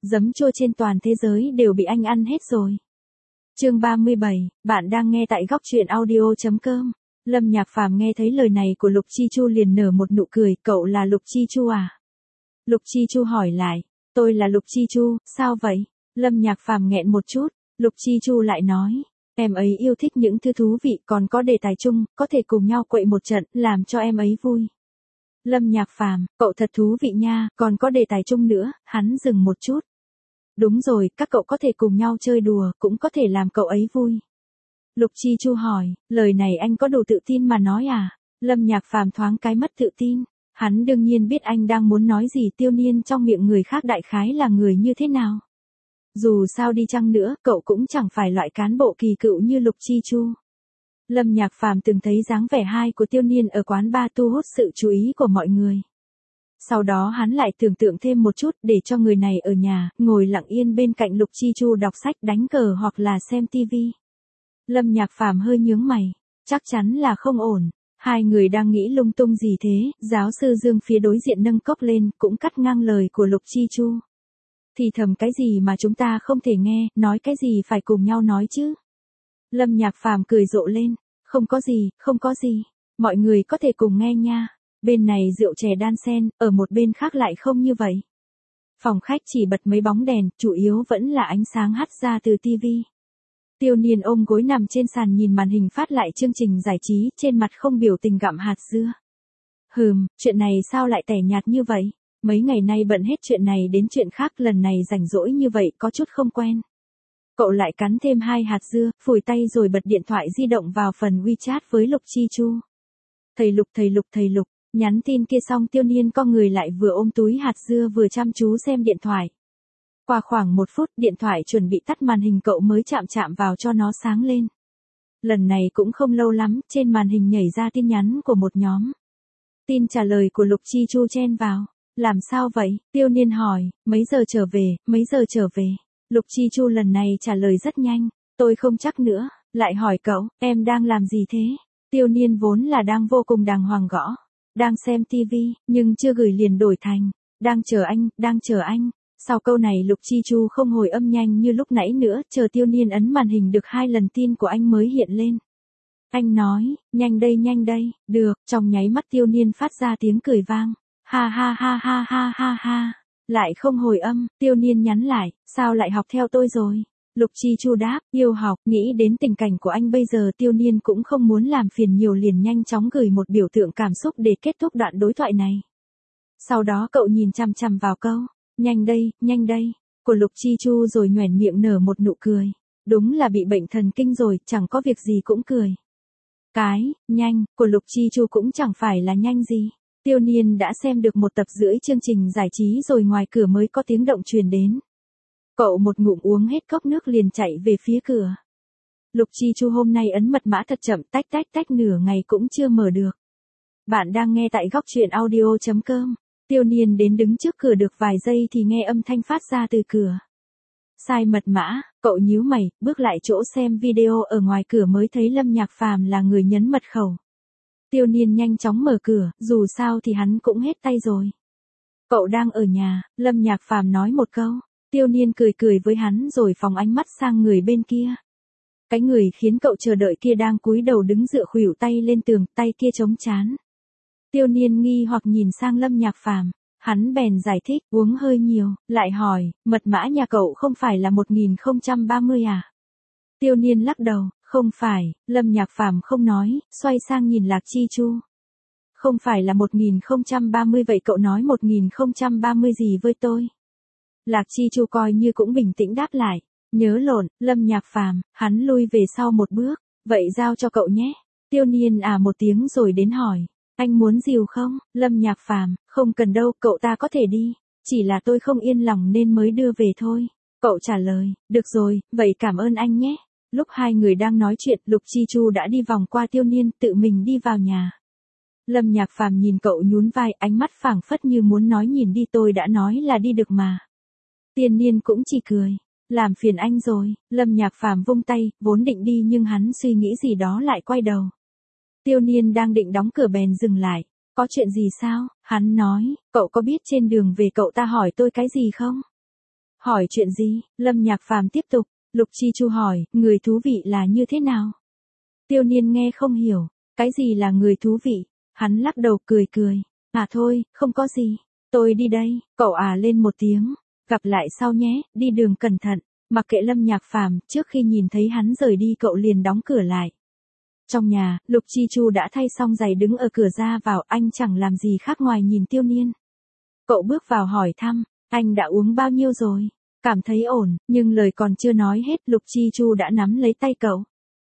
giấm chua trên toàn thế giới đều bị anh ăn hết rồi. Chương 37, bạn đang nghe tại góc truyện audio.com. Lâm Nhạc Phàm nghe thấy lời này của Lục Chi Chu liền nở một nụ cười, cậu là Lục Chi Chu à? Lục Chi Chu hỏi lại, tôi là Lục Chi Chu, sao vậy? Lâm Nhạc Phàm nghẹn một chút, Lục Chi Chu lại nói, em ấy yêu thích những thứ thú vị còn có đề tài chung, có thể cùng nhau quậy một trận, làm cho em ấy vui. Lâm Nhạc Phàm, cậu thật thú vị nha, còn có đề tài chung nữa, hắn dừng một chút. Đúng rồi, các cậu có thể cùng nhau chơi đùa, cũng có thể làm cậu ấy vui. Lục Chi Chu hỏi, lời này anh có đủ tự tin mà nói à? Lâm Nhạc Phàm thoáng cái mất tự tin. Hắn đương nhiên biết anh đang muốn nói gì, Tiêu Niên trong miệng người khác đại khái là người như thế nào. Dù sao đi chăng nữa, cậu cũng chẳng phải loại cán bộ kỳ cựu như Lục Chi Chu. Lâm Nhạc Phàm từng thấy dáng vẻ hai của Tiêu Niên ở quán bar thu hút sự chú ý của mọi người. Sau đó hắn lại tưởng tượng thêm một chút để cho người này ở nhà, ngồi lặng yên bên cạnh Lục Chi Chu đọc sách, đánh cờ hoặc là xem tivi. Lâm Nhạc Phàm hơi nhướng mày, chắc chắn là không ổn. Hai người đang nghĩ lung tung gì thế? Giáo sư Dương phía đối diện nâng cốc lên, cũng cắt ngang lời của Lục Chi Chu. Thì thầm cái gì mà chúng ta không thể nghe, nói cái gì phải cùng nhau nói chứ? Lâm Nhạc Phàm cười rộ lên, không có gì, không có gì, mọi người có thể cùng nghe nha. Bên này rượu chè đan xen, ở một bên khác lại không như vậy. Phòng khách chỉ bật mấy bóng đèn, chủ yếu vẫn là ánh sáng hắt ra từ tivi. Tiêu Niên ôm gối nằm trên sàn nhìn màn hình phát lại chương trình giải trí, trên mặt không biểu tình gặm hạt dưa. Chuyện này sao lại tẻ nhạt như vậy? Mấy ngày nay bận hết chuyện này đến chuyện khác, lần này rảnh rỗi như vậy có chút không quen. Cậu lại cắn thêm 2 hạt dưa, phủi tay rồi bật điện thoại di động vào phần WeChat với Lục Chi Chu. Thầy Lục, nhắn tin kia xong Tiêu Niên co người lại vừa ôm túi hạt dưa vừa chăm chú xem điện thoại. Qua khoảng 1 phút điện thoại chuẩn bị tắt màn hình cậu mới chạm vào cho nó sáng lên. Lần này cũng không lâu lắm, trên màn hình nhảy ra tin nhắn của một nhóm. Tin trả lời của Lục Chi Chu chen vào. Làm sao vậy? Tiêu Niên hỏi, mấy giờ trở về? Lục Chi Chu lần này trả lời rất nhanh, tôi không chắc nữa, lại hỏi cậu, em đang làm gì thế? Tiêu Niên vốn là đang vô cùng đàng hoàng gõ, đang xem tivi, nhưng chưa gửi liền đổi thành, đang chờ anh. Sau câu này Lục Chi Chu không hồi âm nhanh như lúc nãy nữa, chờ Tiêu Niên ấn màn hình được 2 lần tin của anh mới hiện lên. Anh nói, nhanh đây, được, trong nháy mắt Tiêu Niên phát ra tiếng cười vang, ha. Lại không hồi âm, Tiêu Niên nhắn lại, sao lại học theo tôi rồi? Lục Chi Chu đáp, yêu học, nghĩ đến tình cảnh của anh bây giờ Tiêu Niên cũng không muốn làm phiền nhiều liền nhanh chóng gửi một biểu tượng cảm xúc để kết thúc đoạn đối thoại này. Sau đó cậu nhìn chằm vào câu, nhanh đây, của Lục Chi Chu rồi nhoẻn miệng nở một nụ cười. Đúng là bị bệnh thần kinh rồi, chẳng có việc gì cũng cười. Cái, nhanh, của Lục Chi Chu cũng chẳng phải là nhanh gì. Tiêu Niên đã xem được 1 tập rưỡi chương trình giải trí rồi ngoài cửa mới có tiếng động truyền đến. Cậu một ngụm uống hết cốc nước liền chạy về phía cửa. Lục Chi Chu hôm nay ấn mật mã thật chậm, tách nửa ngày cũng chưa mở được. Bạn đang nghe tại góc truyện audio.com. Tiêu Niên đến đứng trước cửa được vài giây thì nghe âm thanh phát ra từ cửa. Sai mật mã, cậu nhíu mày, bước lại chỗ xem video ở ngoài cửa mới thấy Lâm Nhạc Phàm là người nhấn mật khẩu. Tiêu Niên nhanh chóng mở cửa, dù sao thì hắn cũng hết tay rồi. Cậu đang ở nhà, Lâm Nhạc Phàm nói một câu. Tiêu Niên cười với hắn rồi phóng ánh mắt sang người bên kia. Cái người khiến cậu chờ đợi kia đang cúi đầu đứng dựa khuỷu tay lên tường, tay kia chống trán. Tiêu Niên nghi hoặc nhìn sang Lâm Nhạc Phàm, hắn bèn giải thích, uống hơi nhiều, lại hỏi, mật mã nhà cậu không phải là 1030 à? Tiêu Niên lắc đầu, không phải, Lâm Nhạc Phàm không nói, xoay sang nhìn Lạc Chi Chu. Không phải là 1030 vậy cậu nói 1030 gì với tôi? Lạc Chi Chu coi như cũng bình tĩnh đáp lại, nhớ lộn, Lâm Nhạc Phàm, hắn lui về sau một bước, vậy giao cho cậu nhé. Tiêu Niên một tiếng rồi đến hỏi, anh muốn dìu không? Lâm Nhạc Phàm, không cần đâu, cậu ta có thể đi, chỉ là tôi không yên lòng nên mới đưa về thôi. Cậu trả lời, được rồi, vậy cảm ơn anh nhé. Lúc hai người đang nói chuyện, Lục Chi Chu đã đi vòng qua Tiêu Niên, tự mình đi vào nhà. Lâm Nhạc Phàm nhìn cậu nhún vai, ánh mắt phảng phất như muốn nói nhìn đi, tôi đã nói là đi được mà. Tiêu Niên cũng chỉ cười, làm phiền anh rồi. Lâm Nhạc Phàm vung tay, vốn định đi nhưng hắn suy nghĩ gì đó lại quay đầu. Tiêu Niên đang định đóng cửa bèn dừng lại. Có chuyện gì sao? Hắn nói, cậu có biết trên đường về cậu ta hỏi tôi cái gì không? Hỏi chuyện gì? Lâm Nhạc Phàm tiếp tục. Lục Chi Chu hỏi, người thú vị là như thế nào? Tiêu Niên nghe không hiểu. Cái gì là người thú vị? Hắn lắc đầu cười cười. À thôi, không có gì. Tôi đi đây. Cậu lên một tiếng. Gặp lại sau nhé, đi đường cẩn thận. Mặc kệ Lâm Nhạc Phàm, trước khi nhìn thấy hắn rời đi cậu liền đóng cửa lại. Trong nhà, Lục Chi Chu đã thay xong giày đứng ở cửa ra vào, anh chẳng làm gì khác ngoài nhìn Tiêu Niên. Cậu bước vào hỏi thăm, anh đã uống bao nhiêu rồi? Cảm thấy ổn, nhưng lời còn chưa nói hết, Lục Chi Chu đã nắm lấy tay cậu.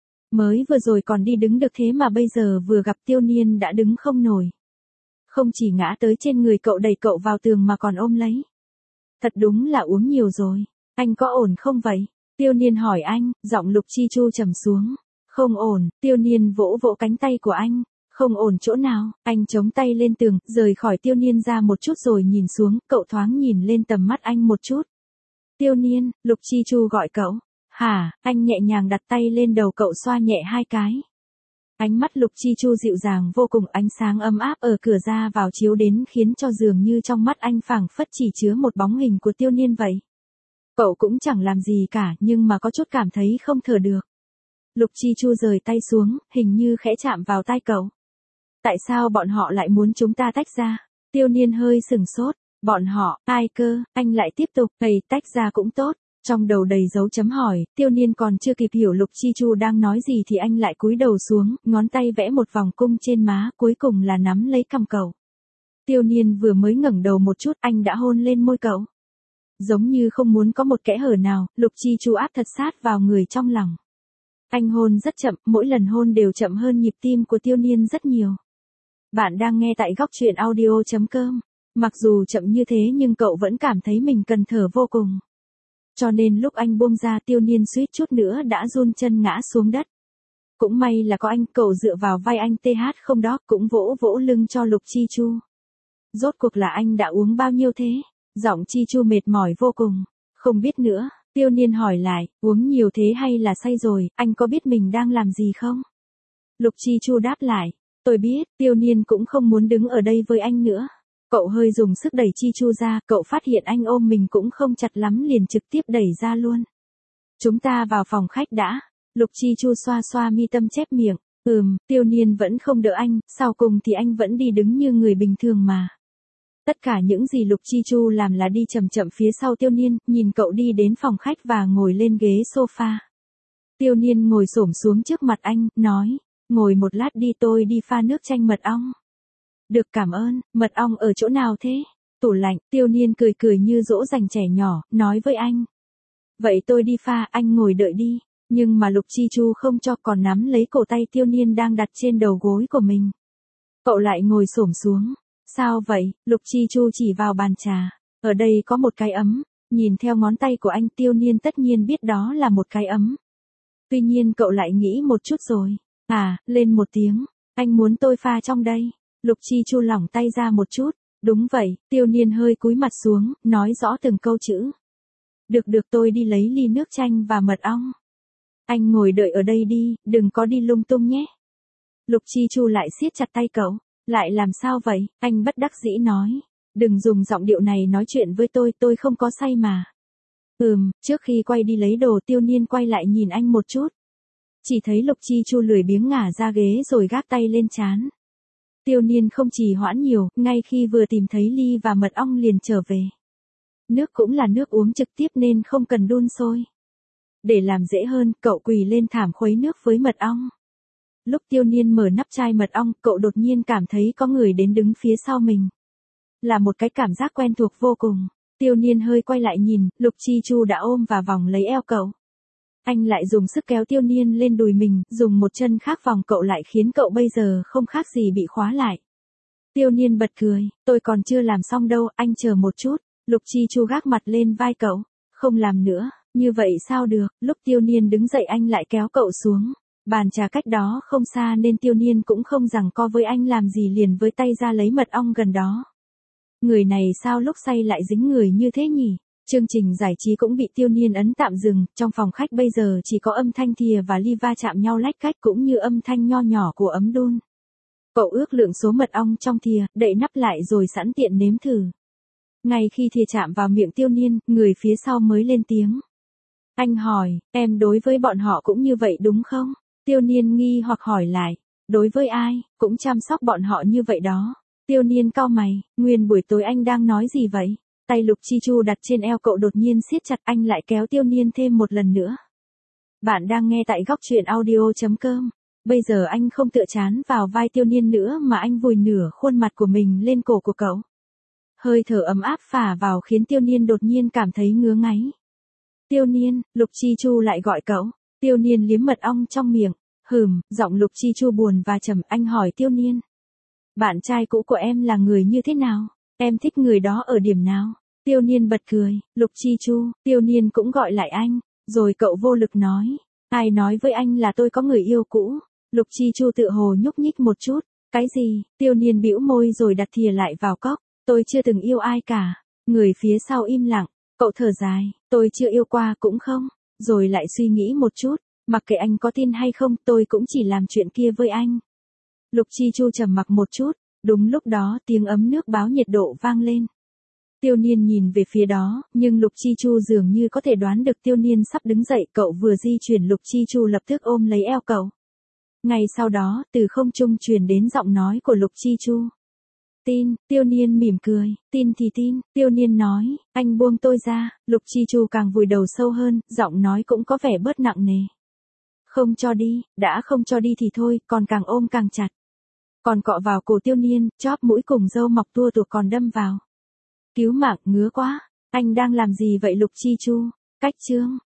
Mới vừa rồi còn đi đứng được thế mà bây giờ vừa gặp Tiêu Niên đã đứng không nổi. Không chỉ ngã tới trên người cậu đẩy cậu vào tường mà còn ôm lấy. Thật đúng là uống nhiều rồi. Anh có ổn không vậy? Tiêu Niên hỏi anh, giọng Lục Chi Chu trầm xuống. Không ổn, Tiêu Niên vỗ vỗ cánh tay của anh. Không ổn chỗ nào? Anh chống tay lên tường, rời khỏi Tiêu Niên ra một chút rồi nhìn xuống, cậu thoáng nhìn lên tầm mắt anh một chút. Tiêu Niên, Lục Chi Chu gọi cậu. Hả? Anh nhẹ nhàng đặt tay lên đầu cậu xoa nhẹ 2 cái. Ánh mắt Lục Chi Chu dịu dàng vô cùng, ánh sáng ấm áp ở cửa ra vào chiếu đến khiến cho dường như trong mắt anh phảng phất chỉ chứa một bóng hình của Tiêu Niên vậy. Cậu cũng chẳng làm gì cả nhưng mà có chút cảm thấy không thở được. Lục Chi Chu rời tay xuống, hình như khẽ chạm vào tai cậu. Tại sao bọn họ lại muốn chúng ta tách ra? Tiêu Niên hơi sừng sốt. Bọn họ, ai cơ? Anh lại tiếp tục, tách ra cũng tốt. Trong đầu đầy dấu chấm hỏi, Tiêu Niên còn chưa kịp hiểu Lục Chi Chu đang nói gì thì anh lại cúi đầu xuống, ngón tay vẽ một vòng cung trên má, cuối cùng là nắm lấy cằm cậu. Tiêu Niên vừa mới ngẩng đầu một chút, anh đã hôn lên môi cậu. Giống như không muốn có một kẽ hở nào, Lục Chi Chu áp thật sát vào người trong lòng. Anh hôn rất chậm, mỗi lần hôn đều chậm hơn nhịp tim của Tiêu Niên rất nhiều. Bạn đang nghe tại góc truyện audio.com. Mặc dù chậm như thế nhưng cậu vẫn cảm thấy mình cần thở vô cùng. Cho nên lúc anh buông ra Tiêu Niên suýt chút nữa đã run chân ngã xuống đất. Cũng may là có anh, cậu dựa vào vai anh TH không đó, cũng vỗ vỗ lưng cho Lục Chi Chu. Rốt cuộc là anh đã uống bao nhiêu thế? Giọng Chi Chu mệt mỏi vô cùng. Không biết nữa, Tiêu Niên hỏi lại, uống nhiều thế hay là say rồi, anh có biết mình đang làm gì không? Lục Chi Chu đáp lại, tôi biết. Tiêu Niên cũng không muốn đứng ở đây với anh nữa. Cậu hơi dùng sức đẩy Chi Chu ra, cậu phát hiện anh ôm mình cũng không chặt lắm liền trực tiếp đẩy ra luôn. Chúng ta vào phòng khách đã. Lục Chi Chu xoa xoa mi tâm chép miệng. Tiêu Niên vẫn không đỡ anh, sau cùng thì anh vẫn đi đứng như người bình thường mà. Tất cả những gì Lục Chi Chu làm là đi chậm chậm phía sau Tiêu Niên, nhìn cậu đi đến phòng khách và ngồi lên ghế sofa. Tiêu Niên ngồi xổm xuống trước mặt anh, nói, ngồi một lát đi, tôi đi pha nước chanh mật ong. Được, cảm ơn. Mật ong ở chỗ nào thế? Tủ lạnh. Tiêu Niên cười cười như dỗ dành trẻ nhỏ, nói với anh. Vậy tôi đi pha, anh ngồi đợi đi. Nhưng mà Lục Chi Chu không cho, còn nắm lấy cổ tay Tiêu Niên đang đặt trên đầu gối của mình. Cậu lại ngồi xổm xuống. Sao vậy? Lục Chi Chu chỉ vào bàn trà. Ở đây có một cái ấm. Nhìn theo ngón tay của anh, Tiêu Niên tất nhiên biết đó là một cái ấm. Tuy nhiên cậu lại nghĩ một chút rồi. Lên một tiếng. Anh muốn tôi pha trong đây. Lục Chi Chu lỏng tay ra một chút. Đúng vậy. Tiêu Niên hơi cúi mặt xuống, nói rõ từng câu chữ. Được, tôi đi lấy ly nước chanh và mật ong. Anh ngồi đợi ở đây đi, đừng có đi lung tung nhé. Lục Chi Chu lại siết chặt tay cậu. Lại làm sao vậy? Anh bất đắc dĩ nói. Đừng dùng giọng điệu này nói chuyện với tôi không có say mà. Trước khi quay đi lấy đồ, Tiêu Niên quay lại nhìn anh một chút. Chỉ thấy Lục Chi Chu lười biếng ngả ra ghế rồi gác tay lên trán. Tiêu Niên không trì hoãn nhiều, ngay khi vừa tìm thấy ly và mật ong liền trở về. Nước cũng là nước uống trực tiếp nên không cần đun sôi. Để làm dễ hơn, cậu quỳ lên thảm khuấy nước với mật ong. Lúc Tiêu Niên mở nắp chai mật ong, cậu đột nhiên cảm thấy có người đến đứng phía sau mình. Là một cái cảm giác quen thuộc vô cùng. Tiêu Niên hơi quay lại nhìn, Lục Chi Chu đã ôm và vòng lấy eo cậu. Anh lại dùng sức kéo Tiêu Niên lên đùi mình, dùng một chân khác vòng cậu lại khiến cậu bây giờ không khác gì bị khóa lại. Tiêu Niên bật cười, tôi còn chưa làm xong đâu, anh chờ một chút. Lục Chi Chu gác mặt lên vai cậu, không làm nữa, như vậy sao được. Lúc Tiêu Niên đứng dậy anh lại kéo cậu xuống. Bàn trà cách đó không xa nên Tiêu Niên cũng không giằng co với anh làm gì, liền với tay ra lấy mật ong gần đó. Người này sao lúc say lại dính người như thế nhỉ? Chương trình giải trí cũng bị Tiêu Niên ấn tạm dừng, trong phòng khách bây giờ chỉ có âm thanh thìa và ly va chạm nhau lách cách cũng như âm thanh nho nhỏ của ấm đun. Cậu ước lượng số mật ong trong thìa, đậy nắp lại rồi sẵn tiện nếm thử. Ngay khi thìa chạm vào miệng Tiêu Niên, người phía sau mới lên tiếng. Anh hỏi, em đối với bọn họ cũng như vậy đúng không? Tiêu Niên nghi hoặc hỏi lại. Đối với ai, cũng chăm sóc bọn họ như vậy đó. Tiêu Niên cau mày, nguyên buổi tối anh đang nói gì vậy? Tay Lục Chi Chu đặt trên eo cậu đột nhiên siết chặt, anh lại kéo Tiêu Niên thêm một lần nữa. Bạn đang nghe tại góc truyện audio.com. Bây giờ anh không tựa chán vào vai Tiêu Niên nữa mà anh vùi nửa khuôn mặt của mình lên cổ của cậu. Hơi thở ấm áp phả vào khiến Tiêu Niên đột nhiên cảm thấy ngứa ngáy. Tiêu Niên, Lục Chi Chu lại gọi cậu. Tiêu Niên liếm mật ong trong miệng. Giọng Lục Chi Chu buồn và trầm. Anh hỏi Tiêu Niên. Bạn trai cũ của em là người như thế nào? Em thích người đó ở điểm nào? Tiêu Niên bật cười. Lục Chi Chu, Tiêu Niên cũng gọi lại anh. Rồi cậu vô lực nói. Ai nói với anh là tôi có người yêu cũ? Lục Chi Chu tự hồ nhúc nhích một chút. Cái gì? Tiêu Niên bĩu môi rồi đặt thìa lại vào cốc. Tôi chưa từng yêu ai cả. Người phía sau im lặng. Cậu thở dài. Tôi chưa yêu qua cũng không. Rồi lại suy nghĩ một chút. Mặc kệ anh có tin hay không, tôi cũng chỉ làm chuyện kia với anh. Lục Chi Chu trầm mặc một chút. Đúng lúc đó tiếng ấm nước báo nhiệt độ vang lên. Tiêu Niên nhìn về phía đó, nhưng Lục Chi Chu dường như có thể đoán được Tiêu Niên sắp đứng dậy. Cậu vừa di chuyển, Lục Chi Chu lập tức ôm lấy eo cậu. Ngay sau đó, từ không trung truyền đến giọng nói của Lục Chi Chu. Tin, Tiêu Niên mỉm cười. Tin thì tin, Tiêu Niên nói. Anh buông tôi ra. Lục Chi Chu càng vùi đầu sâu hơn, giọng nói cũng có vẻ bớt nặng nề. Không cho đi, đã không cho đi thì thôi, còn càng ôm càng chặt. Còn cọ vào cổ Tiêu Niên, chóp mũi cùng râu mọc tua tủa còn đâm vào. Cứu mạng, ngứa quá. Anh đang làm gì vậy Lục Chi Chu? Cách chương.